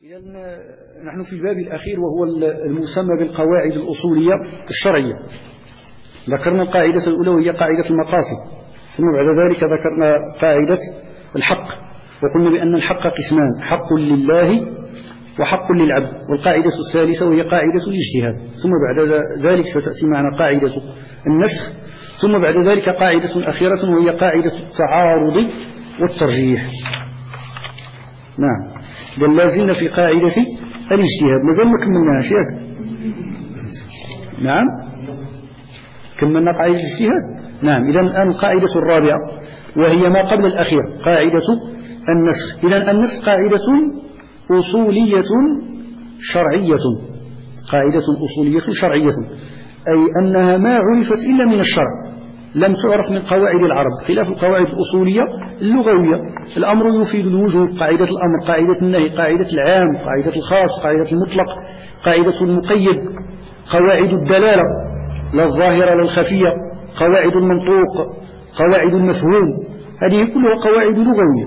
إذن نحن في الباب الأخير وهو المسمى بالقواعد الأصولية الشرعية. ذكرنا القاعدة الأولى وهي قاعدة المقاصد، ثم بعد ذلك ذكرنا قاعدة الحق، وقلنا بأن الحق قسمان: حق لله وحق للعبد. والقاعدة الثالثة وهي قاعدة الاجتهاد، ثم بعد ذلك ستأتي معنا قاعدة النسخ، ثم بعد ذلك قاعدة أخيرة وهي قاعدة التعارض والترجيح. نعم، بل لازلنا في قاعدة الاجتهاد، مازال ما كملناهاش ياك؟ نعم، كملنا قاعدة الاجتهاد. نعم، إذن الآن القاعدة الرابعة وهي ما قبل الأخير، قاعدة النسخ. إذن النسخ قاعدة أصولية شرعية، قاعدة أصولية شرعية، أي أنها ما عرفت إلا من الشرع، لم تعرف من قواعد العرب، خلاف القواعد الأصولية اللغوية. الأمر يفيد الوجوب، قاعدة الأمر، قاعدة النهي، قاعدة العام، قاعدة الخاص، قاعدة المطلق، قاعدة المقيد، قواعد الدلالة لا الظاهرة لا الخفية، قواعد المنطوق، قواعد المفهوم، هذه كلها قواعد لغوية،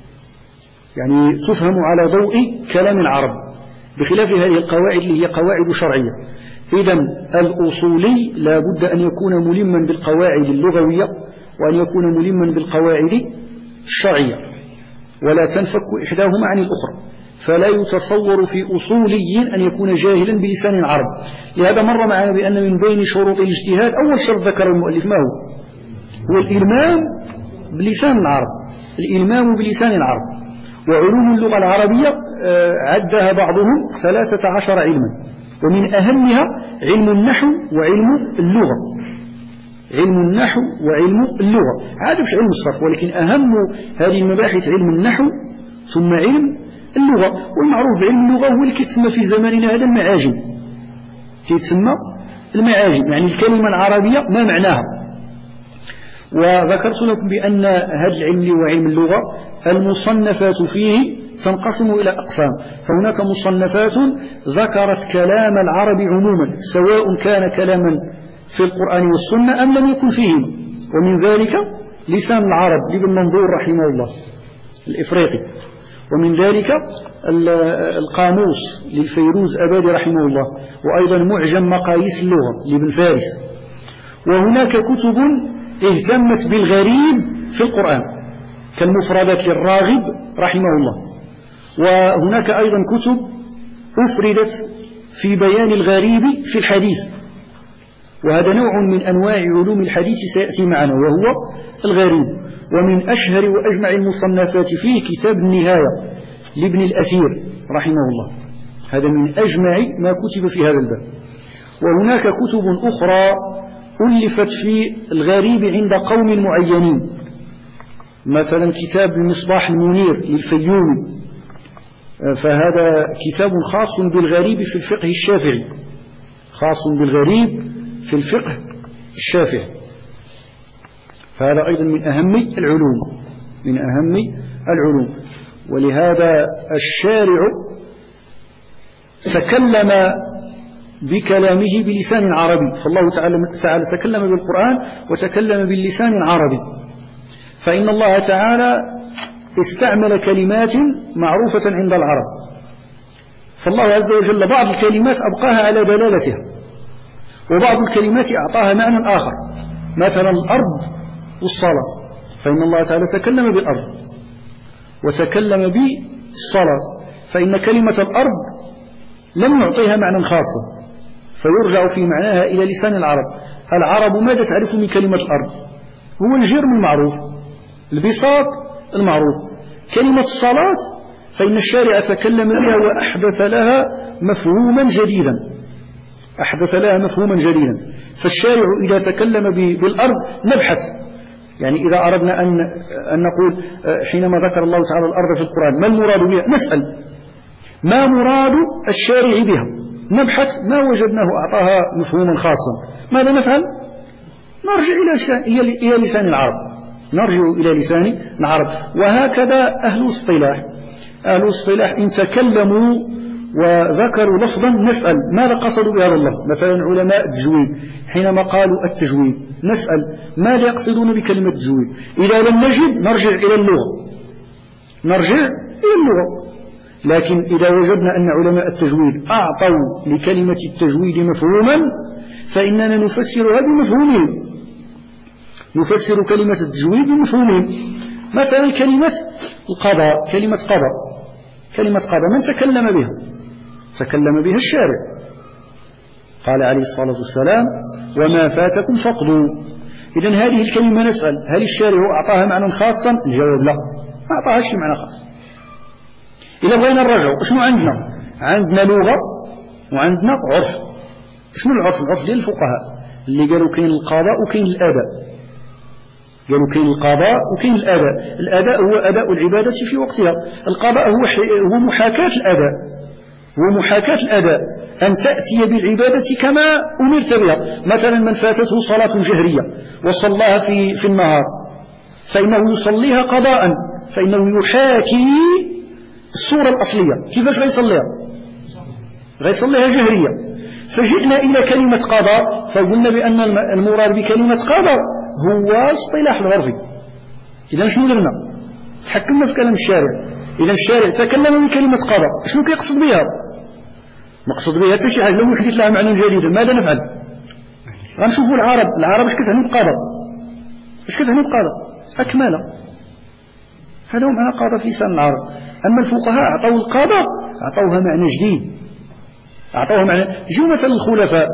يعني تفهم على ضوء كلام العرب، بخلاف هذه القواعد اللي هي قواعد شرعية. إذن الأصولي لا بد أن يكون ملما بالقواعد اللغوية وأن يكون ملما بالقواعد الشرعية، ولا تنفك إحداهما عن الأخرى، فلا يتصور في أصولي أن يكون جاهلا بلسان العرب. لهذا مر معنا بأن من بين شروط الاجتهاد أول شرط ذكر المؤلف ما هو الإلمام بلسان العرب، الإلمام بلسان العرب. وعلوم اللغة العربية عدها بعضهم 13 علما، ومن أهمها علم النحو وعلم اللغة، علم النحو وعلم اللغة، هذا مش علم الصرف، ولكن أهم هذه المباحث علم النحو ثم علم اللغة. والمعروف بعلم اللغة هو اللي كيتسمى في زماننا هذا المعاجم، كيتسمى المعاجم، يعني الكلمة العربية ما معناها. وذكرت لكم بأن هذا العلم هو علم اللغة، المصنفات فيه تنقسم إلى أقسام، فهناك مصنفات ذكرت كلام العرب عموما، سواء كان كلاما في القرآن والسنة أم لم يكن فيهما، ومن ذلك لسان العرب لابن منظور رحمه الله الإفريقي، ومن ذلك القاموس للفيروز أبادي رحمه الله، وأيضا معجم مقاييس اللغة لابن فارس. وهناك كتب اهتمت بالغريب في القرآن كالمفردات للراغب رحمه الله، وهناك أيضا كتب أفردت في بيان الغريب في الحديث، وهذا نوع من أنواع علوم الحديث سيأتي معنا وهو الغريب. ومن أشهر وأجمع المصنفات فيه كتاب النهاية لابن الأثير رحمه الله، هذا من أجمع ما كتب في هذا الباب. وهناك كتب أخرى ألفت في الغريب عند قوم معينين، مثلا كتاب المصباح المنير للفيومي، فهذا كتاب خاص بالغريب في الفقه الشافعي، خاص بالغريب في الفقه الشافعي، فهذا أيضا من أهم العلوم، من أهم العلوم. ولهذا الشارع تكلم بكلامه بلسان عربي، فالله تعالى تكلم بالقرآن وتكلم باللسان العربي، فإن الله تعالى استعمل كلمات معروفة عند العرب، فالله عز وجل بعض الكلمات أبقاها على دلالتها، وبعض الكلمات أعطاها معنى آخر، مثلا الأرض والصلاة، فإن الله تعالى تكلم بالأرض وتكلم بالصلاة، فإن كلمة الأرض لم يعطيها معنى خاصا، فيرجع في معناها إلى لسان العرب. العرب ماذا تعرف من كلمة الأرض؟ هو الجرم المعروف، البساط المعروف. كلمة الصلاة فإن الشارع تكلم بها وأحدث لها مفهوما جديدا، أحدث لها مفهوما جديدا. فالشارع إذا تكلم بالأرض نبحث، يعني إذا أردنا أن نقول حينما ذكر الله تعالى الأرض في القرآن ما المراد بها، نسأل ما مراد الشارع بها، نبحث ما وجدناه أعطاها مفهوما خاصا، ماذا نفعل؟ نرجع إلى لسان العرب، نرجع إلى لسان العرب. وهكذا أهل الاصطلاح، أهل الاصطلاح إن تكلموا وذكروا لفظا نسأل ماذا قصدوا بهذا اللفظ. مثلا علماء التجويد حينما قالوا التجويد نسأل ماذا يقصدون بكلمة التجويد. إذا لم نجد نرجع إلى اللغة، نرجع إلى اللغة. لكن إذا وجدنا أن علماء التجويد أعطوا لكلمة التجويد مفهوما فإننا نفسرها بمفهومهم، نفسر كلمة التجويد بمفهومهم. مثلا كلمة القضاء، كلمة قضاء من تكلم بها؟ تكلم بها الشارع، قال عليه الصلاة والسلام وما فاتكم فاقضوا. إذن هذه الكلمة نسأل هل الشارع أعطاها معنى خاصا؟ الجواب لا، ما أعطاهاش معنى خاص. إذا بغينا نرجع شنو عندنا لغة وعندنا عرف. شنو العرف؟ العرف ديال الفقهاء اللي قالوا كاين القضاء وكاين الأداء، قالوا كاين القضاء وكاين الأداء. الأداء هو أداء العبادة في وقتها، القضاء هو محاكاة الأداء، هو محاكاة الأداء، أن تأتي بالعبادة كما أمرت بها. مثلا من فاتته صلاة جهرية وصلاها في النهار فإنه يصليها قضاء، فإنه يحاكي الصورة الأصلية. كيفاش غيصليها جهرية. فجئنا إلى كلمة قضاء فقلنا بأن المراد بكلمة قضاء هو اصطلاح العرفي. إذا شنو درنا؟ تحكمنا في كلام الشارع. إذا الشارع تكلم بكلمة قضاء، شنو كيقصد بها؟ مقصود بها حتى شي حاجة لو يحدث لها معنى جديد ماذا نفعل؟ غنشوفوا العرب اش كتعني بقضاء، اش كتعني بقضاء؟ أكمله. هذا هو معنى قضاء في لسان العرب. أما الفقهاء أعطوا القضاء أعطوها معنى جديد، أعطوها معنى. جو مثلا الخلفاء،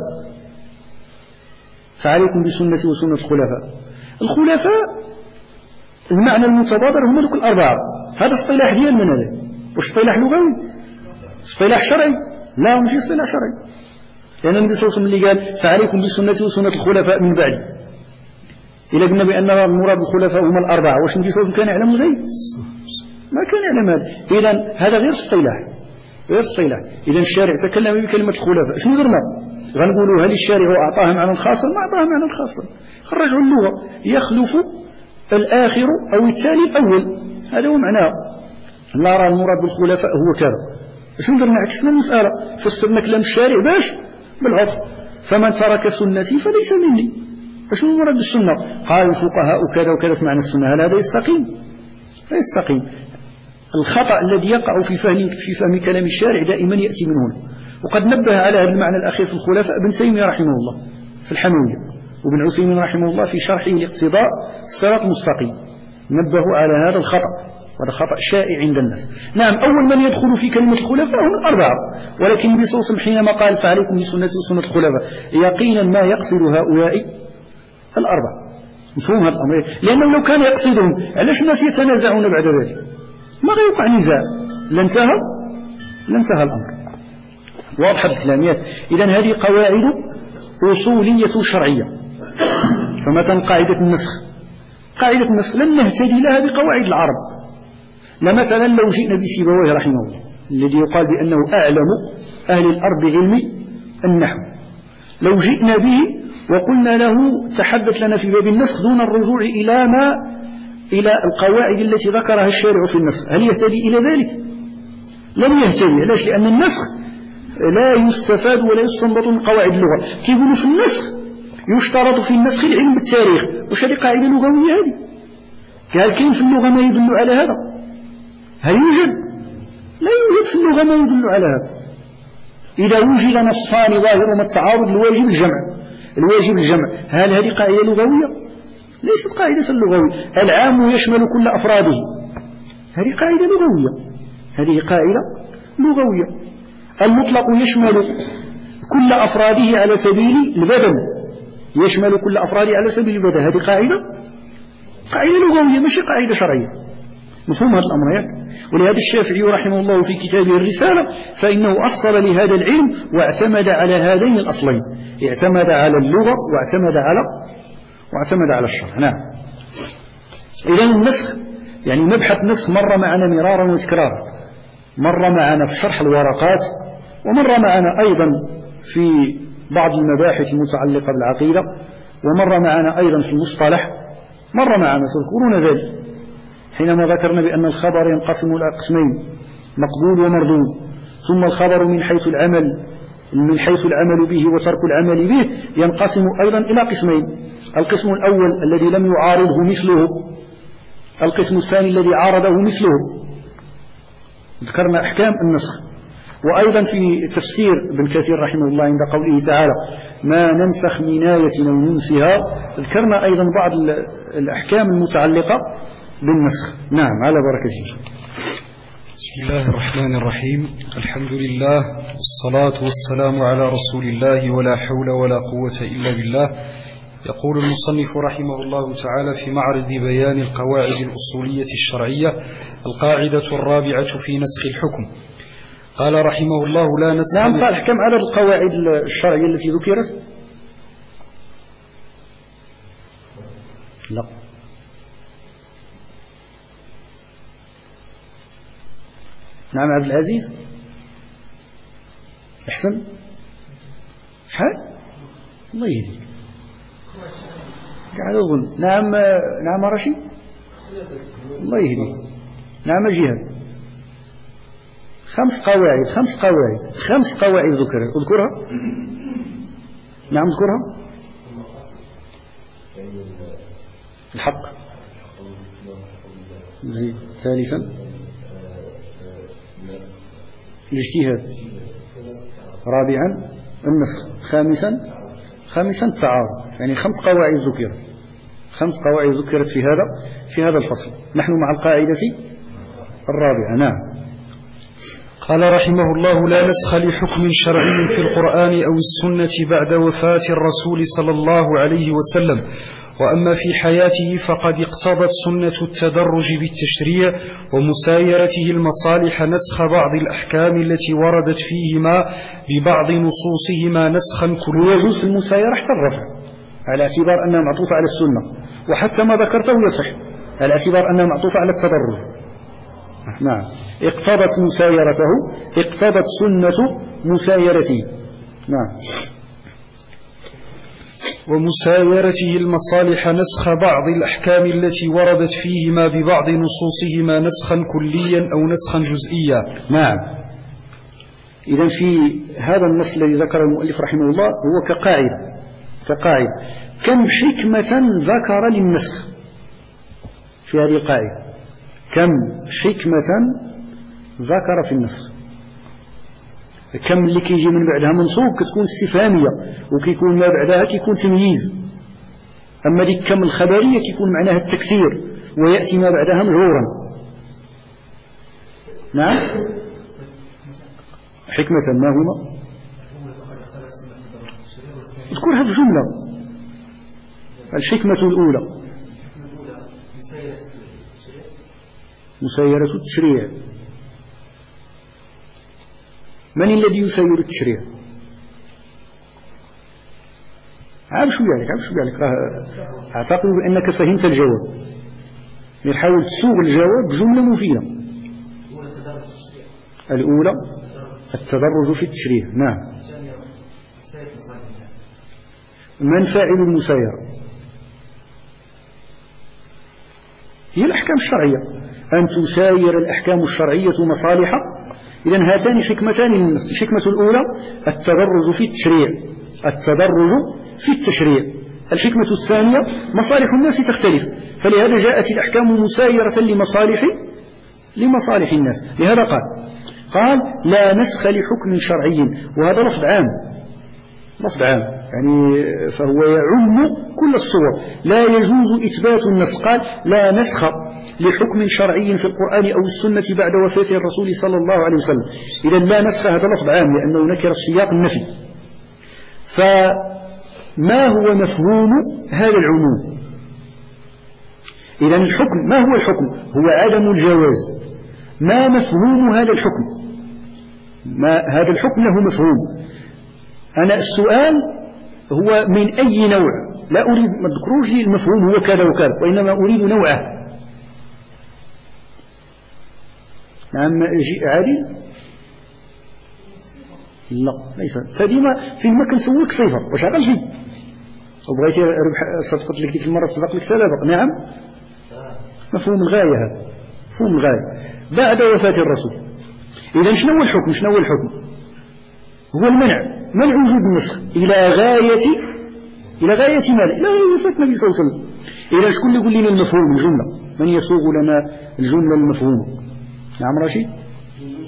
فعليكم بسنتي وسنة الخلفاء المعنى المتبادر هم ذوك الأربعة. هذا اصطلاح ديال من هذا؟ واش اصطلاح لغوي؟ اصطلاح شرعي؟ لا ماشي اصطلاح شرعي، لأن النبي صلى الله عليه وسلم اللي قال فعليكم بسنتي وسنة الخلفاء من بعد. إذا قلنا بأن المراد بالخلفاء هم الأربعة، واش النبي صلى الله عليه وسلم كان يعلم الغيب؟ ما كان يعلم هذا. إذا هذا غير اصطلاح. إذا الشارع تكلم بكلمة الخلفاء، شنو درنا؟ غنقولوا هل الشارع أعطاها معنى خاصا؟ ما أعطاها معنى خاصا. خرجوا اللغة يخلف الآخر أو التالي الأول، هذا هو معناه. لا أرى المراد بالخلفاء هو كذا. شنو درنا؟ عكسنا المسألة، فسرنا كلام الشارع باش بالعرف. فمن ترك سنتي فليس مني. شنو المراد بالسنة؟ قال الفقهاء كذا وكذا في معنى السنة. هل هذا يستقيم؟ لا يستقيم. الخطأ الذي يقع في فهم كلام الشارع دائما يأتي من هنا. وقد نبه على هذا المعنى الأخير في الخلفاء ابن تيمية رحمه الله في الحموية، وابن عثيمين رحمه الله في شرحه لاقتضاء الصراط المستقيم، نبهوا على هذا الخطأ، وهذا خطأ شائع عند الناس. نعم، أول من يدخل في كلمة الخلفاء هم الأربعة، ولكن النبي صلى الله عليه وسلم حينما قال فعليكم بسنتي وسنة الخلفاء يقينا ما يقصد هؤلاء الأربعة. مفهوم هذا الأمر؟ لأنه لو كان يقصدهم علاش الناس يتنازعون بعد ذلك؟ ما غيوقع نزاع، لانتهى الأمر. واضح الكلام. إذن هذه قواعد أصولية شرعية. فمثلا قاعدة النسخ لن نهتدي لها بقواعد العرب. لمثلا لو جئنا بسيبويه رحمه الله الذي يقال بأنه أعلم أهل الأرض بعلم النحو، لو جئنا به وقلنا له تحدث لنا في باب النسخ دون الرجوع إلى القواعد التي ذكرها الشارع في النسخ، هل يهتدي إلى ذلك؟ لم يهتدي. علاش؟ لأن النسخ لا يستفاد ولا يستنبط من قواعد اللغة. كيقولوا في النسخ يشترط في النسخ العلم بالتاريخ. وش هذه قاعدة لغوية هذه؟ هل كاين في اللغة ما يدل على هذا؟ هل يوجد؟ لا يوجد في اللغة ما يدل على هذا. إذا وجد نصان ظاهرهما التعارض الواجب الجمع، هل هذه قاعدة لغوية؟ ليست قاعدة لغوية. العام يشمل كل أفراده، هذه قاعدة لغوية. المطلق يشمل كل أفراده على سبيل البدن، هذه قاعدة لغوية مش قاعدة شرعية. مفهوم هذا الأمر؟ ولهذا الشافعي رحمه الله في كتابه الرسالة فإنه أصل لهذا العلم واعتمد على هذين الأصلين، اعتمد على اللغة واعتمد على الشرع. نعم. إذن النسخ يعني مبحث نسخ مر معنا مرارا وتكرارا، مر معنا في شرح الورقات، ومر معنا أيضا في بعض المباحث المتعلقة بالعقيدة، ومر معنا أيضا في المصطلح، مر معنا تذكرون ذلك حينما ذكرنا بأن الخبر ينقسم إلى قسمين، مقبول ومردود، ثم الخبر من حيث العمل به وترك العمل به ينقسم أيضا إلى قسمين: القسم الأول الذي لم يعارضه مثله، القسم الثاني الذي عارضه مثله. ذكرنا أحكام النسخ. وأيضا في تفسير ابن كثير رحمه الله عند قوله تعالى ما ننسخ من آية أو ننسها، ذكرنا أيضا بعض الأحكام المتعلقة بالنسخ. نعم، على بركة الله. بسم الله الرحمن الرحيم. الحمد لله والصلاة والسلام على رسول الله ولا حول ولا قوة إلا بالله. يقول المصنف رحمه الله تعالى في معرض بيان القواعد الأصولية الشرعية: القاعدة الرابعة في نسخ الحكم. قال رحمه الله: لا نسخ. نعم صالح، كم عدد القواعد الشرعية التي ذكرت؟ لا، نعم عبد العزيز أحسن. شحال؟ الله يهديك. قاعد أظن. نعم رشيد، الله يهديك. نعم جهاد. 5 قواعد ذكرها. اذكرها. نعم اذكرها. الحق. زين. ثالثا الاجتهاد. رابعا النسخ. خامسا التعارض. يعني 5 قواعد ذكرت. 5 قواعد ذكرت في هذا الفصل. نحن مع القاعدة الرابعة. نعم. قال رحمه الله: لا نسخ لحكم شرعي في القرآن أو السنة بعد وفاة الرسول صلى الله عليه وسلم، وأما في حياته فقد اقتضت سنة التدرج بالتشريع ومسايرته المصالح نسخ بعض الأحكام التي وردت فيهما ببعض نصوصهما نسخا كليا. ويجوز المسايرة حتى الرفع على اعتبار أنها معطوفة على السنة، وحتى ما ذكرته يصح على اعتبار أنها معطوفة على التدرج. نعم، اقتضت مسايرته، اقتضت سنة مسايرته. نعم. ومسايرته المصالح نسخ بعض الأحكام التي وردت فيهما ببعض نصوصهما نسخا كليا أو نسخا جزئيا. نعم. إذن في هذا النص الذي ذكر المؤلف رحمه الله هو كقاعدة. كم حكمة ذكر للنسخ في هذه القاعدة؟ كم حكمة ذكر في النسخ؟ كم اللي كيجي من بعدها منصوب كتكون استفهامية، وكيكون ما بعدها كيكون تمييز. أما ديك كم الخبرية كيكون معناها التكثير، ويأتي ما بعدها مجرورا. نعم. حكمة ما هما؟ اذكرها في جملة. الحكمة الأولى مسايرة التشريع. من الذي يسير التشريع؟ عارف شو يعني أعتقد أنك فهمت الجواب. نحاول تسوق الجواب بجملة مفيدة. الأولى التدرج في التشريع. نعم. من فاعل المسايرة؟ هي الأحكام الشرعية، أن تساير الأحكام الشرعية مصالحها. إذن هاتان حكمتان من النص. الحكمة الأولى التدرج في التشريع. الحكمة الثانية مصالح الناس تختلف، فلهذا جاءت الأحكام مسايرة لمصالح الناس. لهذا قال لا نسخ لحكم شرعي، وهذا لفظ عام يعني فهو يعم كل الصور. لا يجوز إثبات النسخ. قال لا نسخ لحكم شرعي في القرآن أو السنة بعد وفاة الرسول صلى الله عليه وسلم. إذن لا نسخ هذا لفظ عام لأنه نكر السياق النفي. فما هو مفهوم هذا العموم؟ إذن الحكم، ما هو الحكم؟ هو عدم الجواز. ما مفهوم هذا الحكم؟ هذا الحكم له مفهوم. أنا السؤال هو من أي نوع؟ لا أريد ما تذكروش لي المفهوم هو كذا وكذا، وإنما أريد نوعه. نعم عادي؟ لا ليس. فديما فيما كنسولك صفة واش عقل شي وبغيتي ربح صدقت لك ديك المرة تصدق لك سلامة. نعم مفهوم الغاية. هذا مفهوم الغاية بعد وفاة الرسول. إذا شنو هو الحكم؟ هو المنع وجود النسخ إلى غاية ماذا؟ إلى وفاة النبي صلى الله عليه وسلم. إذا شكون يقول لنا المفهوم الجملة؟ من يصوغ لنا الجملة المفهومة؟ نعم رشيد.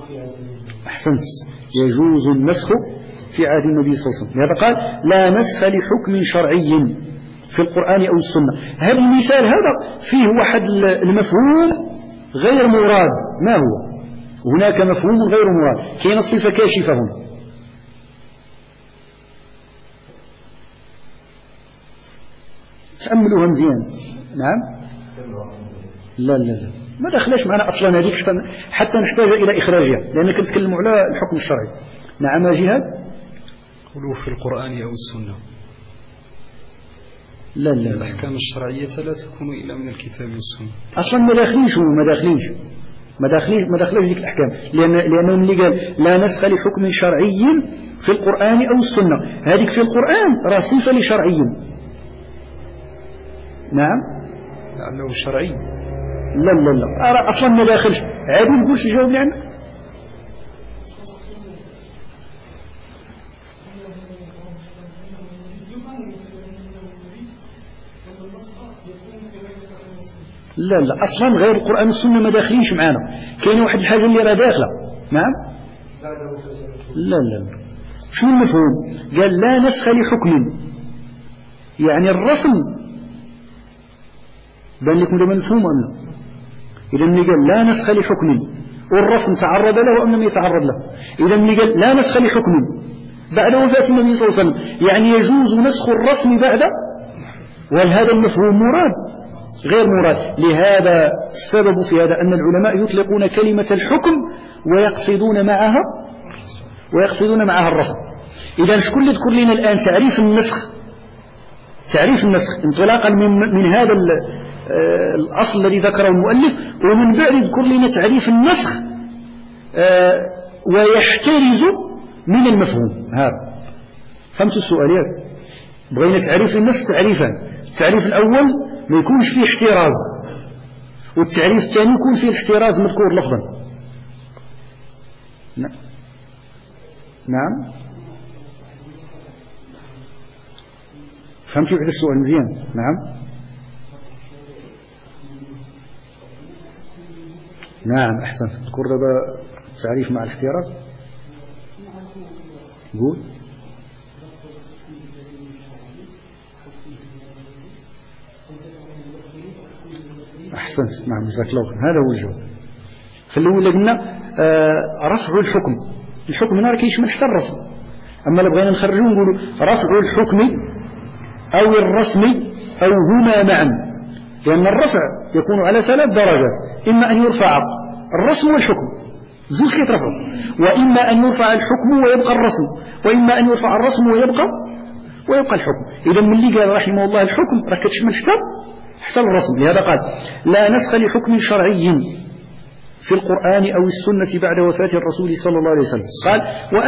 أحسنت، يجوز النسخ في عهد النبي صلى الله عليه وسلم. لهذا قال لا نسخ لحكم شرعي في القرآن أو السنة. هذا المثال هذا فيه واحد المفهوم غير مراد. ما هو؟ هناك مفهوم غير مراد، كاين صفة كاشفة هنا. تأملوها مزيان. نعم. لا لا لا ما دخلش معنا أصلا هذيك حتى نحتاج إلى إخراجها، لأنك نتكلم على الحكم الشرعي. نعم جهاد. قولوا في القرآن أو السنة. لا لا الأحكام الشرعية لا تكون إلا من الكتاب والسنة. أصلا ما داخليش ذيك الأحكام، لأنه اللي قال لا نسخ لحكم شرعي في القرآن أو السنة، هذيك في القرآن راه صفة لشرعي. نعم. لأنه شرعي. لا لا لا أصلا ما داخلش. عادي نقولش جاوب لي عنك. لا لا أصلا غير القرآن والسنة ما داخلينش معانا، كاين واحد الحاجة اللي راه داخلة. نعم. لا لا لا شنو المفهوم؟ قال لا نسخ لحكم، يعني الرسم بان لكم دابا مفهوم أم لا؟ إذا ملي قال لا نسخ لحكم والرسم تعرض له أم لم يتعرض له؟ إذا ملي قال لا نسخ لحكم بعد وفاة النبي صلى الله عليه وسلم يعني يجوز نسخ الرسم بعد، وهل هذا المفهوم مراد؟ غير مراد. لهذا السبب في هذا أن العلماء يطلقون كلمة الحكم ويقصدون معها الرسم. إذا شكون اللي يذكر لنا الآن تعريف النسخ انطلاقا من هذا الأصل الذي ذكره المؤلف، ومن بعد يذكر لنا تعريف النسخ ويحترز من المفهوم هذا. فهمتوا السؤال؟ بغينا تعريف النسخ تعريفان، التعريف الأول ما يكونش فيه احتراز، والتعريف الثاني يكون فيه الاحتراز مذكور لفظا. نعم. فهمتوا هذا السؤال مزيان؟ نعم أحسنت. تذكر دابا التعريف مع الاحتراز. قول. أحسنت. نعم جزاك الله خير، هذا هو الجواب. فالأول قلنا رفع الحكم هنا راه كيشمل حتى الرسم، أما لو بغينا نخرجوا نقولوا رفع الحكم أو الرسم أو هما معا، لأن الرفع يكون على 3 درجات، إما أن يرفع الرسم والحكم زوج كيترفعوا، وإما أن يرفع الحكم ويبقى الرسم، وإما أن يرفع الرسم ويبقى الحكم. إذا من اللي قال رحمه الله الحكم راه كتشمل حتى الرسم. لهذا قال لا نسخ لحكم شرعي في القرآن أو السنة بعد وفاة الرسول صلى الله عليه وسلم. قال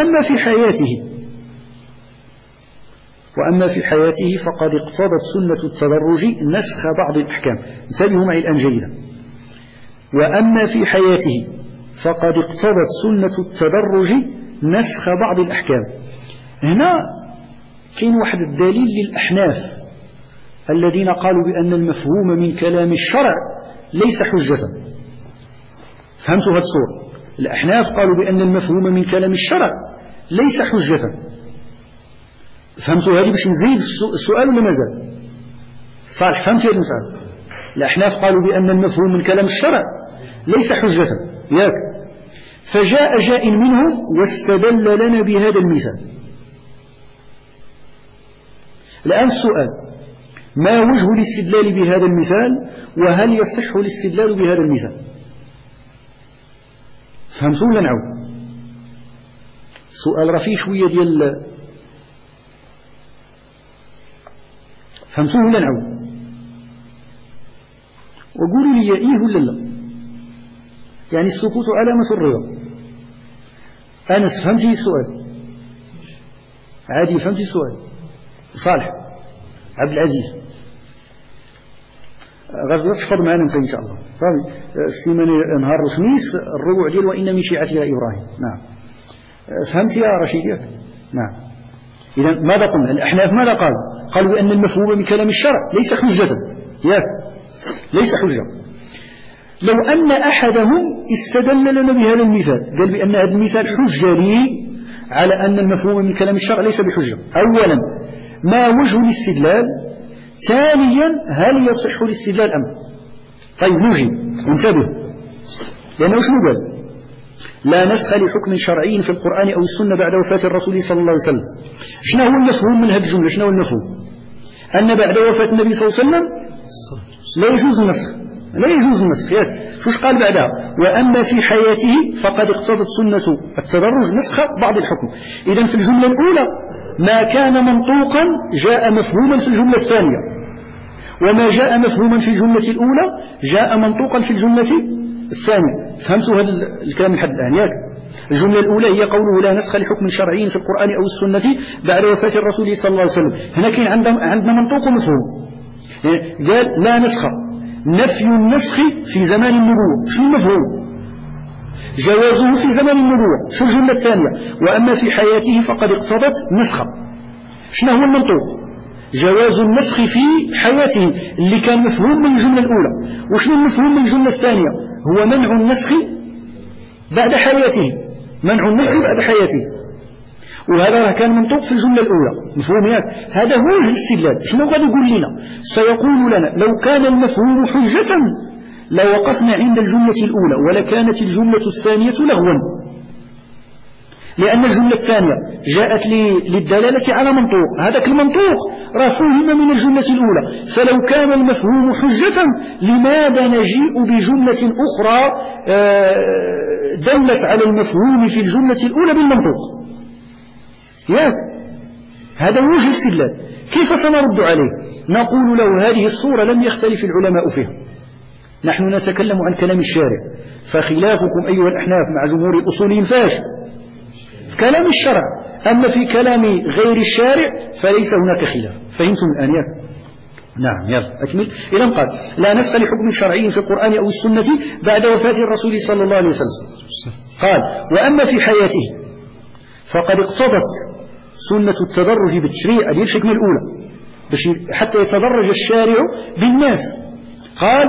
وأما في حياته فقد اقتضت سنة التدرج نسخ بعض الأحكام. انتبهوا معي الآن جيدا. وأما في حياته فقد اقتضت سنة التدرج نسخ بعض الأحكام. هنا كاين واحد الدليل للأحناف الذين قالوا بأن المفهوم من كلام الشرع ليس حجة. فهمتوا هذا الصورة؟ الأحناف قالوا بأن المفهوم من كلام الشرع ليس حجة. فهمتوا هذه؟ باش نزيد السؤال ولا مازال؟ صالح فهمت هذه المسألة؟ الأحناف قالوا بأن المفهوم من كلام الشرع ليس حجة، ياك؟ فجاء جاء منهم واستدل لنا بهذا المثال. الآن السؤال: ما وجه الاستدلال بهذا المثال؟ وهل يصح الاستدلال بهذا المثال؟ فهمتوا ولا نعود؟ سؤال رفيع شوية ديال فهمتوه ولا نعود؟ وقولوا لي إيه ولا لا. يعني السكوت علامة الرضا. أنس فهمتي السؤال؟ عادي فهمتي السؤال؟ صالح عبد العزيز غادي تحفظ معنا انت ان شاء الله. صافي السيمانه نهار الخميس الربع ديال وان من شيعتها ابراهيم. نعم فهمت يا رشيد؟ نعم. اذا ماذا قلنا؟ الاحناف ماذا قالوا بان المفهوم من كلام الشرع ليس حجة، ياك؟ ليس حجة. لو أن أحدهم استدل لنا بهذا المثال، قال بأن هذا المثال حجة لي على أن المفهوم من كلام الشرع ليس بحجة. أولا ما وجه الاستدلال؟ ثانيا هل يصح الاستدلال أم؟ طيب نجي وانتبه، لأنه شنو قال؟ لا نسخ لحكم شرعي في القرآن أو السنة بعد وفاة الرسول صلى الله عليه وسلم. شنو هو المفهوم من هذه الجملة؟ شنو هو المفهوم؟ أن بعد وفاة النبي صلى الله عليه وسلم لا يجوز النسخ، لا يجوز النسخ. فوش قال بعدها؟ وأما في حياته فقد اقتضت سنة التدرج نسخ بعض الحكم. إذن في الجملة الأولى ما كان منطوقا جاء مفهوما في الجملة الثانية، وما جاء مفهوما في الجملة الأولى جاء منطوقا في الجملة الثانية. فهمتوا هذا الكلام لحد الآن؟ ياك الجملة الأولى هي قوله لا نسخ لحكم شرعي في القرآن أو السنة بعد وفاة الرسول صلى الله عليه وسلم. هنا كاين عندنا منطوق ومفهوم. قال لا نسخ، نفي النسخ في زمان النبوة. شنو المفهوم؟ جوازه في زمان النبوة في الجملة الثانية. وأما في حياته فقد اقتضت نسخة. شنو هو المنطوق؟ جواز النسخ في حياته اللي كان مفهوم من الجملة الأولى. وشنو المفهوم من الجملة الثانية؟ هو منع النسخ بعد حياته، منع النسخ بعد حياته. وهذا كان منطوق في الجملة الأولى، مفهوم ياك؟ هذا هو الاستدلال. شنو غادي يقول لنا؟ سيقول لنا لو كان المفهوم حجة لوقفنا عند الجملة الأولى ولكانت الجملة الثانية لغوا، لأن الجملة الثانية جاءت للدلالة على منطوق، هذاك المنطوق راه فهم من الجملة الأولى. فلو كان المفهوم حجة لماذا نجيء بجملة أخرى دلت على المفهوم في الجملة الأولى بالمنطوق؟ هذا وجه الاستدلال. كيف سنرد عليه؟ نقول له هذه الصورة لم يختلف العلماء فيها، نحن نتكلم عن كلام الشارع، فخلافكم أيها الأحناف مع جمهور الأصوليين فاش في كلام الشرع، أما في كلام غير الشارع فليس هناك خلاف. فهمتم الآن؟ نعم يلا أكمل. إذا قال لا نسخ لحكم شرعي في القرآن أو السنة بعد وفاة الرسول صلى الله عليه وسلم. قال وأما في حياته فقد اقتضت سنة التدرج بالتشريع، هذه الحكمة الأولى باش حتى يتدرج الشارع بالناس. قال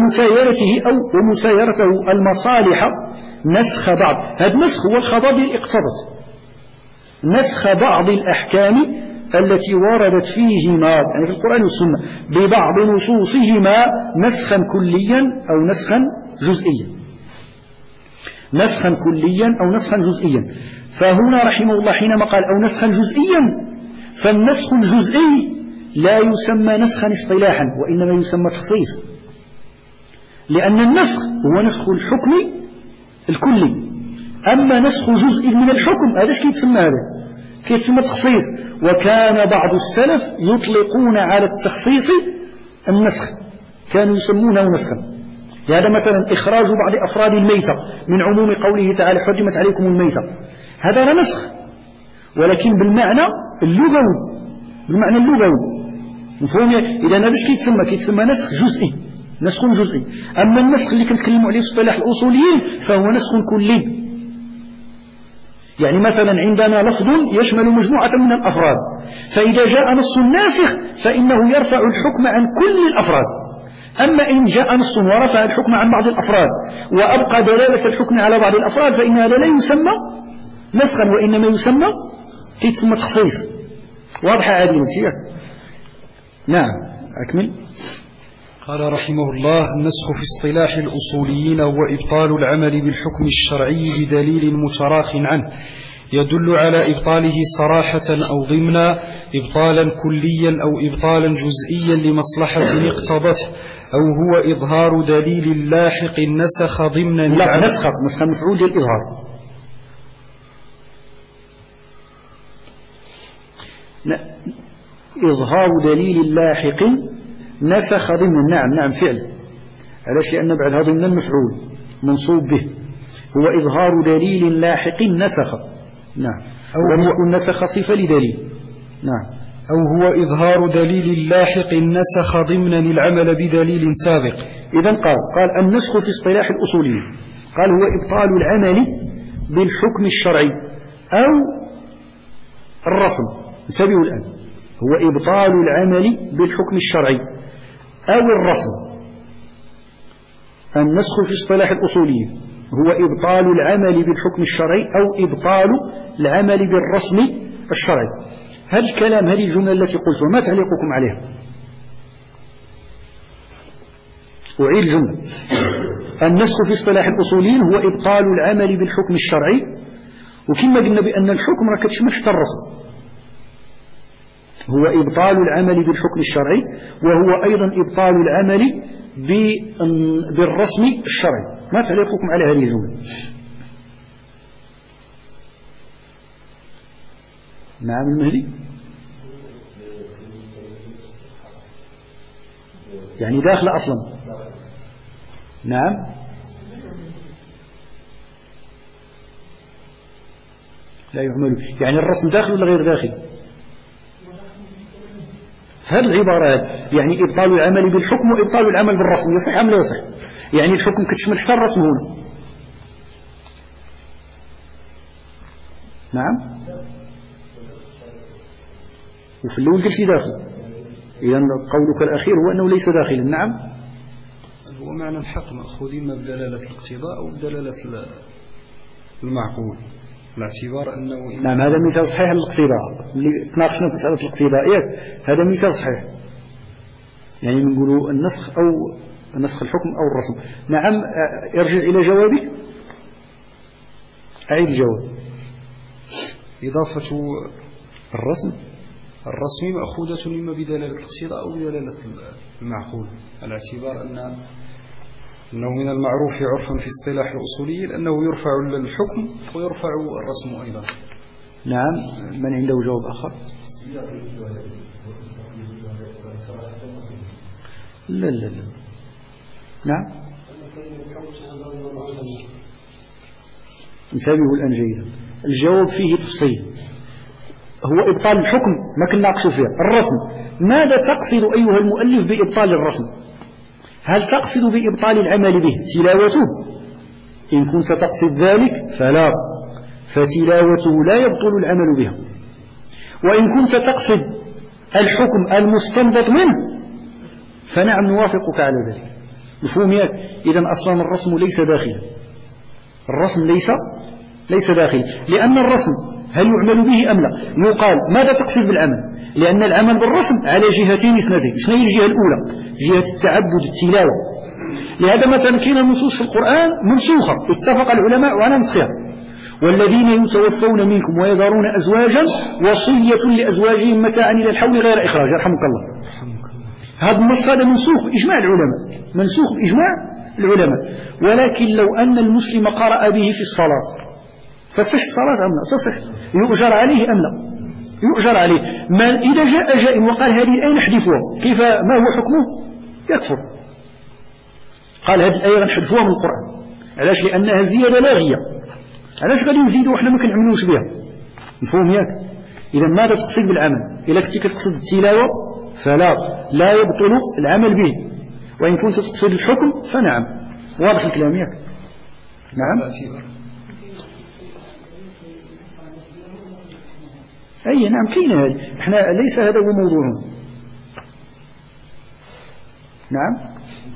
ومسايرته المصالح نسخ بعض. هذا النسخ هو الخطأ ديال اقتضت، نسخ بعض الأحكام التي وردت فيهما يعني في القرآن والسنة ببعض نصوصهما نسخا كليا أو نسخا جزئيا، نسخا كليا أو نسخا جزئيا. فهنا رحمه الله حينما قال أو نسخا جزئيا، فالنسخ الجزئي لا يسمى نسخا اصطلاحا وإنما يسمى تخصيص، لأن النسخ هو نسخ الحكم الكلي. أما نسخ جزء من الحكم هذا كيتسمى هذا كيتسمى تخصيص. وكان بعض السلف يطلقون على التخصيص النسخ، كانوا يسمونه نسخا. هذا مثلا إخراج بعض أفراد الميتة من عموم قوله تعالى حرمت عليكم الميتة، هذا نسخ ولكن بالمعنى اللغوي، بالمعنى اللغوي، مفهوم؟ إذا هذا كيتسمى نسخ جزئي، نسخ جزئي. أما النسخ اللي كنتكلموا عليه في اصطلاح الأصوليين فهو نسخ كلي. يعني مثلا عندنا لفظ يشمل مجموعة من الأفراد، فإذا جاء نص ناسخ فإنه يرفع الحكم عن كل الأفراد. أما إن جاء نص ورفع الحكم عن بعض الأفراد وأبقى دلالة الحكم على بعض الأفراد فإن هذا لا يسمى نسخا وإنما يتسمى تخصيص. واضحة هذه المسيرة؟ نعم أكمل. قال رحمه الله النسخ في اصطلاح الأصوليين هو إبطال العمل بالحكم الشرعي بدليل متراخ عنه يدل على إبطاله صراحة أو ضمنا، إبطالا كليا أو إبطالا جزئيا لمصلحة اقتضته، أو هو إظهار دليل لاحق نسخ ضمنا. لا نسخ مفعول للإظهار. إظهار دليل لاحق نسخ ضمن. نعم فعل. علاش؟ لأن بعد هذا ضمن المفعول منصوب به، هو إظهار دليل لاحق نسخ. نعم. أو يكون نسخ صفة لدليل. نعم. أو هو إظهار دليل لاحق نسخ ضمنا العمل بدليل سابق. إذن قال النسخ في اصطلاح الأصوليين قال هو إبطال العمل بالحكم الشرعي أو الرسم. انتبهوا الآن، هو إبطال العمل بالحكم الشرعي أو الرسم. النسخ في اصطلاح الأصوليين هو إبطال العمل بالحكم الشرعي أو إبطال العمل بالرسم الشرعي. هذا الكلام، هذه الجملة التي قلتها ما تعليقكم عليها؟ أعيد الجملة. النسخ في اصطلاح الأصوليين هو إبطال العمل بالحكم الشرعي، وكما قلنا بأن الحكم راه كتشمل حتى الرسم، هو إبطال العمل بالحكم الشرعي وهو أيضا إبطال العمل بالرسم الشرعي. ما تعليقكم على هذه الجملة؟ نعم المهدي، يعني داخل أصلا. نعم لا يعمل، يعني الرسم داخل ولا غير داخل؟ هذه العبارات يعني إبطال العمل بالحكم وإبطال العمل بالرسم يصح أم لا يصح؟ يعني الحكم كتشمل حتى الرسم هنا. نعم، وفي الأول قلت داخل، إذن قولك الأخير هو أنه ليس داخلا. نعم، هو معنى الحق مأخوذ إما بدلالة الاقتضاء أو بدلالة المعقول، باعتبار أنه نعم هذا مثال صحيح للاقتضاء اللي تناقشنا في مسألة الاقتضاء، هذا مثال صحيح، يعني نقولوا النسخ أو نسخ الحكم أو الرسم. نعم، ارجع إلى جوابك، أعيد الجواب. إضافة الرسم مأخوذة إما بدلالة الاقتضاء أو بدلالة المعقول، على اعتبار أنه من المعروف عرفا في اصطلاح الأصوليين أنه يرفع الحكم ويرفع الرسم أيضا. نعم، من عنده جواب آخر؟ لا لا لا. نعم، انتبهوا الآن جيدا، الجواب فيه تفصيل، هو إبطال الحكم ما كنا نقصد فيها الرسم. ماذا تقصد أيها المؤلف بإبطال الرسم؟ هل تقصد بإبطال العمل به تلاوته؟ إن كنت تقصد ذلك فلا، فتلاوته لا يبطل العمل بها. وإن كنت تقصد الحكم المستنبط منه فنعم نوافقك على ذلك. مفهوم ياك؟ إذن أصلا الرسم ليس داخلا، الرسم ليس داخلا، لأن الرسم هل يعمل به أم لا؟ يقال ماذا تقصد بالعمل؟ لأن العمل بالرسم على جهتين اثنتين. شنو هي الجهة الأولى؟ جهة التعبد، التلاوة. لهذا مثلا كاين نصوص في القرآن منسوخة اتفق العلماء على نسخها، والذين يتوفون منكم ويذرون أزواجا وصية لأزواجهم متاعا إلى الحول غير إخراج، يرحمك الله. هذا النص هذا منسوخ إجماع العلماء، منسوخ إجماع العلماء. ولكن لو أن المسلم قرأ به في الصلاة تصح الصلاة أم لا؟ تصح. يؤجر عليه أم لا؟ يؤجر عليه. ما إذا جاء جائم وقال هذه الآية نحذفها، كيف ما هو حكمه؟ يكفر. قال هذه الآية نحذفها من القرآن. علاش؟ لأنها زيادة لاغية. علاش غادي نزيدوا وحنا ما كنعملوش بها؟ مفهوم ياك؟ إذا ماذا تقصد بالعمل؟ إذا كنت كتقصد التلاوة فلا، لا يبطل العمل به. وإن كنت تقصد الحكم فنعم. واضح الكلام ياك؟ نعم. أي نعم كاين هذه، احنا ليس هذا هو موضوعنا. نعم،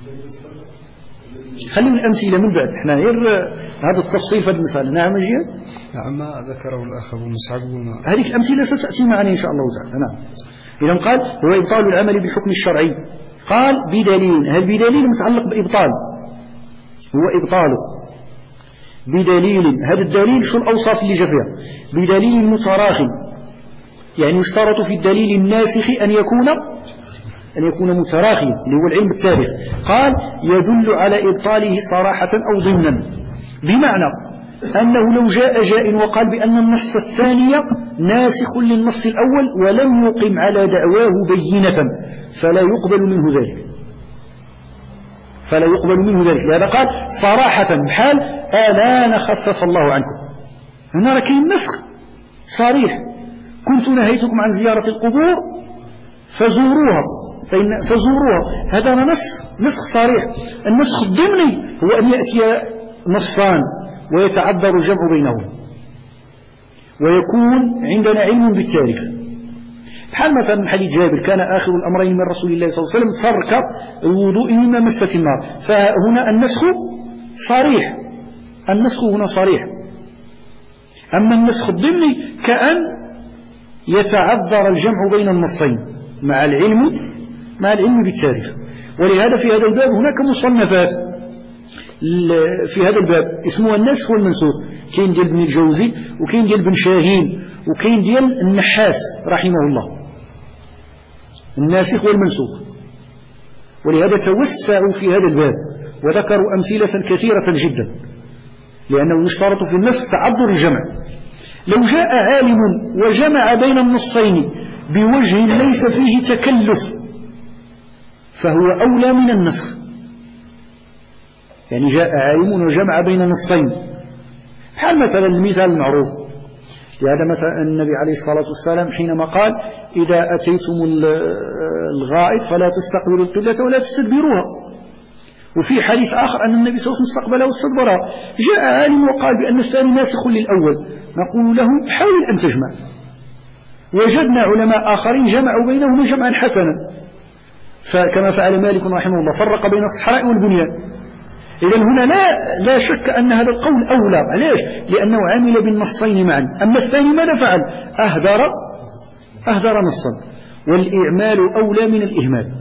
خلينا الأمثلة من بعد، احنا غير هذا التصصيف هذا المسألة. نعم جيد. نعم، ما ذكره الأخ أبو مصعب هذه الأمثلة ستأتي معنا إن شاء الله تعالى. نعم، إذا قال هو إبطال العمل بالحكم الشرعي، قال بدليل. هل بدليل متعلق بإبطال؟ هو إبطاله بدليل. هذا الدليل شو الأوصاف اللي جاء فيها؟ بدليل متراخٍ، يعني يشترط في الدليل الناسخ أن يكون متراخيا، اللي هو العلم بالتاريخ. قال يدل على إبطاله صراحة أو ضمنا، بمعنى أنه لو جاء جاء وقال بأن النص الثاني ناسخ للنص الأول ولم يقم على دعواه بينة فلا يقبل منه ذلك، لهذا قال صراحة، بحال آلان خفف الله عنكم. هنا راه كاين نسخ صريح، كنت نهيتكم عن زيارة القبور فزوروها، هذا نسخ صريح. النسخ الضمني هو أن يأتي نصان ويتعذر الجمع بينهم ويكون عندنا علم بالتاريخ. بحال مثلا حديث جابر كان آخر الأمرين من رسول الله صلى الله عليه وسلم ترك الوضوء مما مست النار. فهنا النسخ صريح، النسخ هنا صريح. أما النسخ الضمني كأن يتعذر الجمع بين النصين مع العلم بالتاريخ. ولهذا في هذا الباب هناك مصنفات في هذا الباب اسمها النسخ والمنسوخ، كاين ديال ابن الجوزي وكاين ديال ابن شاهين وكاين ديال النحاس رحمه الله، الناسخ والمنسوخ. ولهذا توسعوا في هذا الباب وذكروا أمثلة كثيرة جدا، لأنه يشترط في النسخ تعذر الجمع. لو جاء عالم وجمع بين النصين بوجه ليس فيه تكلف فهو أولى من النسخ. يعني جاء عالم وجمع بين نصين، بحال مثلا المثال المعروف لهذا مثلا النبي عليه الصلاة والسلام حينما قال إذا أتيتم الغائط فلا تستقبلوا القبلة ولا تستدبروها. وفي حديث آخر أن النبي صلى الله عليه وسلم استقبله واستدبرها. جاء عالم وقال بأن الثاني ناسخ للأول، نقول له حاول أن تجمع. وجدنا علماء آخرين جمعوا بينهما جمعا حسنا، فكما فعل مالك رحمه الله فرق بين الصحراء والبنيان. إذن هنا لا شك أن هذا القول أولى. علاش؟ لأنه عمل بالنصين معا. أما الثاني ماذا فعل؟ أهدر نصا. والإعمال أولى من الإهمال.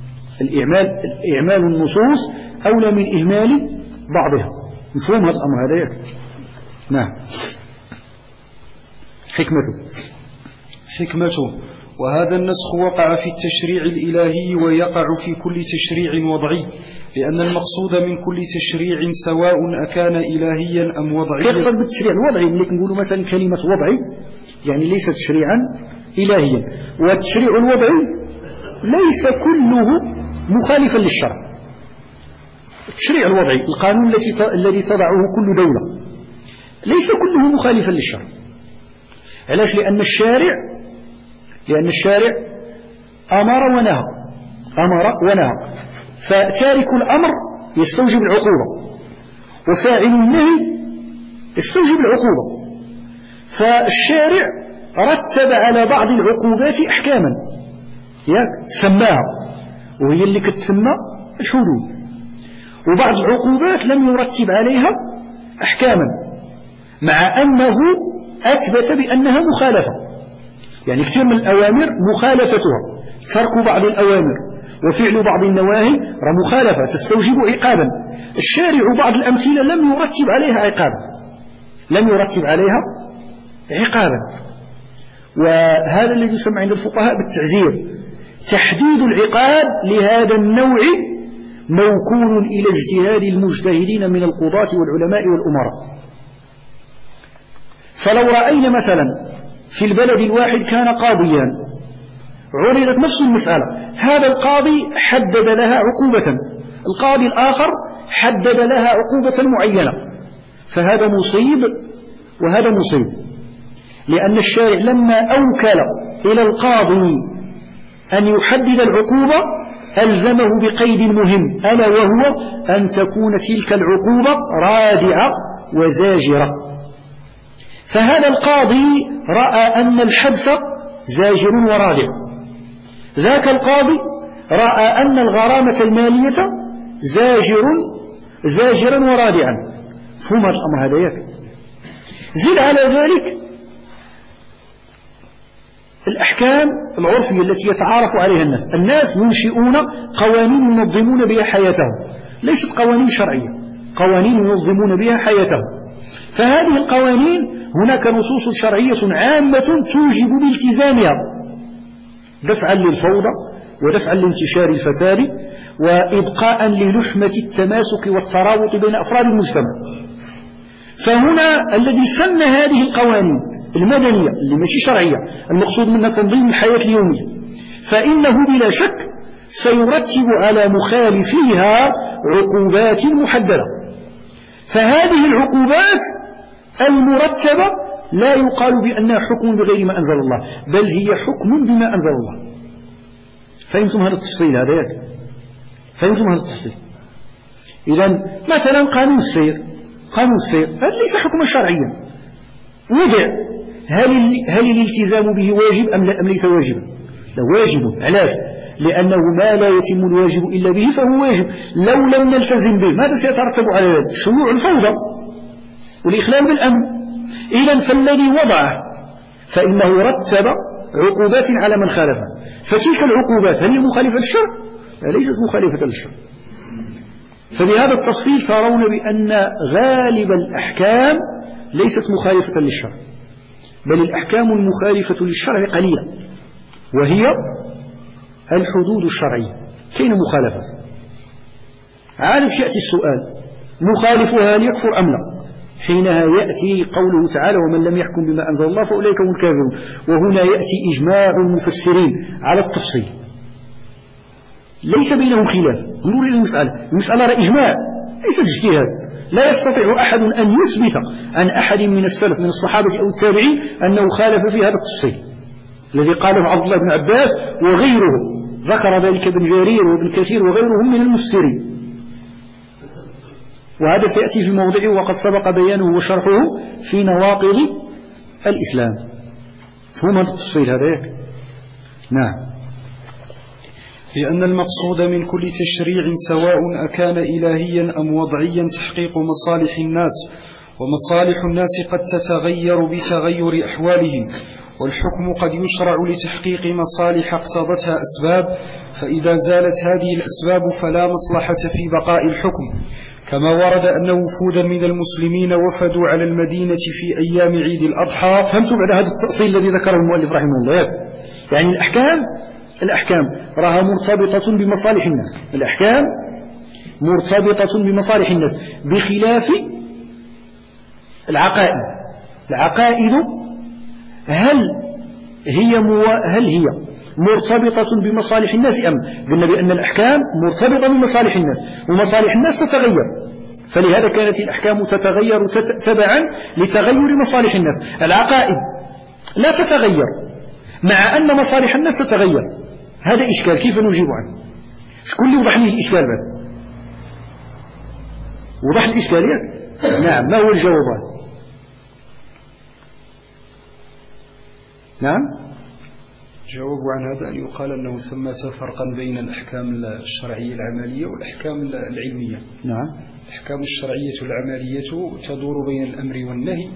إعمال النصوص أولى من إهمال بعضها. مفهوم هذا الأمر هذا يك؟ نعم. حكمته وهذا النسخ وقع في التشريع الإلهي ويقع في كل تشريع وضعي، لأن المقصود من كل تشريع سواء أكان إلهيا أم وضعيا. يقصد بالتشريع الوضعي اللي نقولوا مثلا كلمة وضعي يعني ليس تشريعا إلهيا، والتشريع الوضعي ليس كله مخالفا للشرع. التشريع الوضعي القانون الذي تضعه كل دولة ليس كله مخالفا للشرع. علاش؟ لأن الشارع أمر ونهى، فتارك الأمر يستوجب العقوبة وفاعل النهي يستوجب العقوبة. فالشارع رتب على بعض العقوبات أحكاما سماها، وهي اللي كتسمى الحدود، وبعض العقوبات لم يرتب عليها أحكاما مع أنه أثبت بأنها مخالفة. يعني كثير من الأوامر مخالفتها، ترك بعض الأوامر وفعل بعض النواهي مخالفة تستوجب عقابا. الشارع بعض الأمثلة لم يرتب عليها عقابا، وهذا الذي يسمى عند الفقهاء بالتعزير. تحديد العقاب لهذا النوع موكول إلى اجتهاد المجتهدين من القضاة والعلماء والأمراء. فلو رأينا مثلا في البلد الواحد كان قاضيان، عرضت نفس المسألة، هذا القاضي حدد لها عقوبة، القاضي الآخر حدد لها عقوبة معينة، فهذا مصيب وهذا مصيب، لأن الشارع لما أوكل إلى القاضي أن يحدد العقوبة ألزمه بقيد مهم، ألا وهو أن تكون تلك العقوبة رادعة وزاجرة. فهذا القاضي رأى أن الحبس زاجر ورادع، ذاك القاضي رأى أن الغرامة المالية زاجرا ورادعا. فهم هذا الأمر هذا يك؟ زد على ذلك الأحكام العرفية التي يتعارف عليها الناس ينشئون قوانين ينظمون بها حياتهم، ليست قوانين شرعية، قوانين ينظمون بها حياتهم. فهذه القوانين هناك نصوص شرعية عامة توجب بالتزامها دفعا للفوضى ودفعا لانتشار الفساد وإبقاء للحمة التماسك والترابط بين أفراد المجتمع. فهنا الذي سن هذه القوانين المدنية اللي ماشي شرعية، المقصود منها تنظيم الحياة اليومية، فإنه بلا شك سيرتب على مخالفيها عقوبات محددة. فهذه العقوبات المرتبة لا يقال بأنها حكم بغير ما أنزل الله، بل هي حكم بما أنزل الله. فهمتم هذا التفصيل هذا يك؟ فهمتم هذا التفصيل؟ إذن مثلا قانون السير هذا ليس حكما شرعيا، وضع، هل الالتزام به واجب أم ليس واجبا؟ لا واجب. علاش؟ لأنه ما لا يتم الواجب إلا به فهو واجب. لو لم نلتزم به ماذا سيترتب على ذلك؟ شيوع الفوضى والإخلال بالأمن. إذن فالذي وضعه فإنه رتب عقوبات على من خالفه، فتلك العقوبات هل هي مخالفة للشرع؟ ليست مخالفة للشرع. فبهذا التفصيل ترون بأن غالب الأحكام ليست مخالفة للشرع، بل الأحكام المخالفة للشرع قليلة، وهي الحدود الشرعية. كاين مخالفة عارف يأتي السؤال مخالفها ليكفر أم لا؟ حينها يأتي قوله تعالى ومن لم يحكم بما أنزل الله فأولئك هم الكافرون، وهنا يأتي إجماع المفسرين على التفصيل ليس بينهم خلاف. انظر إلى المسألة إجماع ليس اجتهاد. لا يستطيع أحد أن يثبت عن أحد من السلف من الصحابة أو التابعين أنه خالف في هذا التفصيل الذي قاله عبد الله بن عباس وغيره، ذكر ذلك ابن جرير وابن كثير وغيرهم من المفسرين، وهذا سيأتي في موضعه وقد سبق بيانه وشرحه في نواقض الإسلام. فهم هذا التفصيل هذا نعم. لأن المقصود من كل تشريع سواء أكان إلهيا أم وضعيا تحقيق مصالح الناس، ومصالح الناس قد تتغير بتغير أحوالهم، والحكم قد يشرع لتحقيق مصالح اقتضتها أسباب، فإذا زالت هذه الأسباب فلا مصلحة في بقاء الحكم، كما ورد أن وفودا من المسلمين وفدوا على المدينة في أيام عيد الأضحى. فهمتوا بعد هذا التأصيل الذي ذكره المؤلف رحمه الله؟ يعني الأحكام راها مرتبطة بمصالح الناس، الأحكام مرتبطة بمصالح الناس بخلاف العقائد. العقائد هل هي مرتبطة بمصالح الناس أم؟ قلنا بأن الأحكام مرتبطة بمصالح الناس، ومصالح الناس تتغير، فلهذا كانت الأحكام تتغير تبعا لتغير مصالح الناس. العقائد لا تتغير مع أن مصالح الناس تتغير. هذا إشكال، كيف نجيب عنه؟ شكون اللي وضح لي الإشكال بعد؟ وضح الإشكالية؟ نعم. ما هو الجواب؟ نعم. جواب عن هذا أن يقال أنه ثمة فرقا بين الأحكام الشرعية العملية والأحكام العلمية. نعم. الأحكام الشرعية العملية تدور بين الأمر والنهي،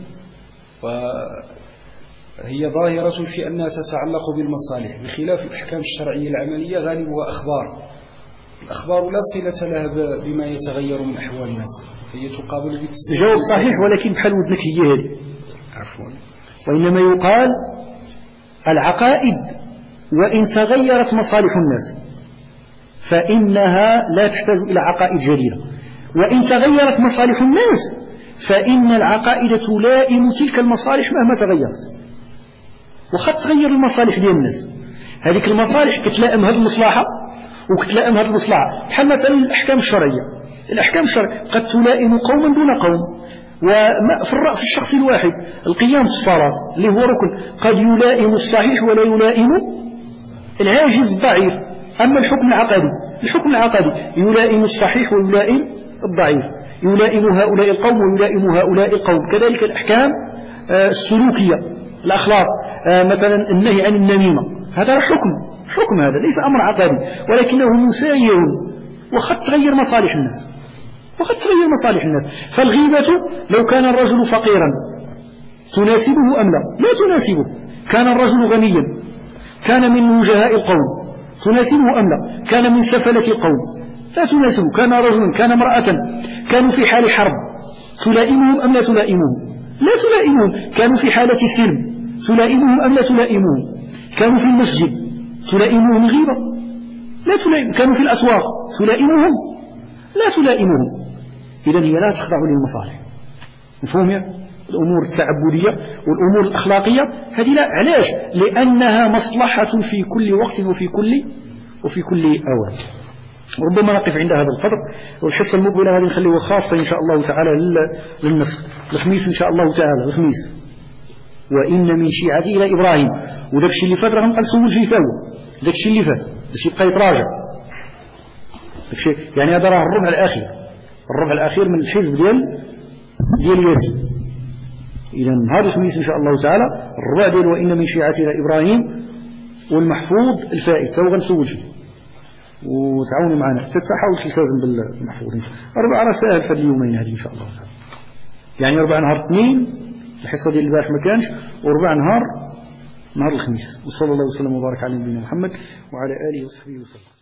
وهي ظاهرة في أنها تتعلق بالمصالح، بخلاف الأحكام الشرعية العملية غالبها أخبار. الأخبار لا صلة لها بما يتغير من أحوال الناس، هي تقابل بالتسليم. جواب صحيح، ولكن بحال ودنك هي هذه. عفوا. وإنما يقال العقائد وإن تغيرت مصالح الناس فإنها لا تحتاج إلى عقائد جديدة، وإن تغيرت مصالح الناس فإن العقائد تلائم تلك المصالح مهما تغيرت. وقد تغير المصالح ديال الناس، هذيك المصالح كتلائم هذه المصلحة وكتلائم هذه المصلحة، بحال مثلا الأحكام الشرعية. الأحكام الشرعية قد تلائم قوما دون قوم، وفي الشخص الواحد القيام بالصلاة اللي هو ركن قد يلائم الصحيح ولا يلائم العاجز الضعيف. أما الحكم العقدي يلائم الصحيح ويلائم الضعيف، يلائم هؤلاء القوم ويلائم هؤلاء القوم. كذلك الأحكام السلوكية، الأخلاق، مثلا النهي عن النميمة، هذا حكم هذا ليس أمر عقدي، ولكنه مساير وقد تغير مصالح الناس. فالغيبة لو كان الرجل فقيرا تناسبه أم لا تناسبه؟ كان الرجل غنيا، كان من وجهاء القوم، تناسبه أم لا؟ كان من سفلة القوم، لا تناسبه. كان رجلا، كان امرأة، كانوا في حال حرب، تلائمهم أم لا تلائمهم؟ لا تلائمهم. كانوا في حالة سلم، تلائمهم أم لا تلائمهم؟ كانوا في المسجد، تلائمهم الغيبة؟ لا تلائمهم. كانوا في الأسواق، تلائمهم؟ لا تلائمهم. إذن هي لا تخضع للمصالح. مفهوم؟ الأمور التعبدية والأمور الأخلاقية هذه لا. علاش؟ لأنها مصلحة في كل وقت وفي كل أوان. ربما نقف عند هذا القدر، والحصة المقبلة هذه نخليها خاصة إن شاء الله تعالى للنصر الخميس إن شاء الله تعالى الخميس. وإن من شيعته إلى إبراهيم، وداك الشيء اللي فات راه نبقى نسول فيه توا، داك الشيء اللي فات باش يبقى يتراجع. يعني هذا راه الربع الأخير من الحزب ديال ياسين. إذا نهار الخميس إن شاء الله تعالى الربع ديال وإن من شيعته إلى إبراهيم والمحفوظ الفائت سوف نسول فيه وتعاونوا معنا تحاول تلتزم بالمحفوظ إن شاء الله. 4 رسائل في اليومين هذه إن شاء الله تعالى، يعني 4 نهار 2 الحصة ديال البارح ما كانش، و4 نهار الخميس. وصلى الله وسلم وبارك على نبينا محمد وعلى آله وصحبه وسلم.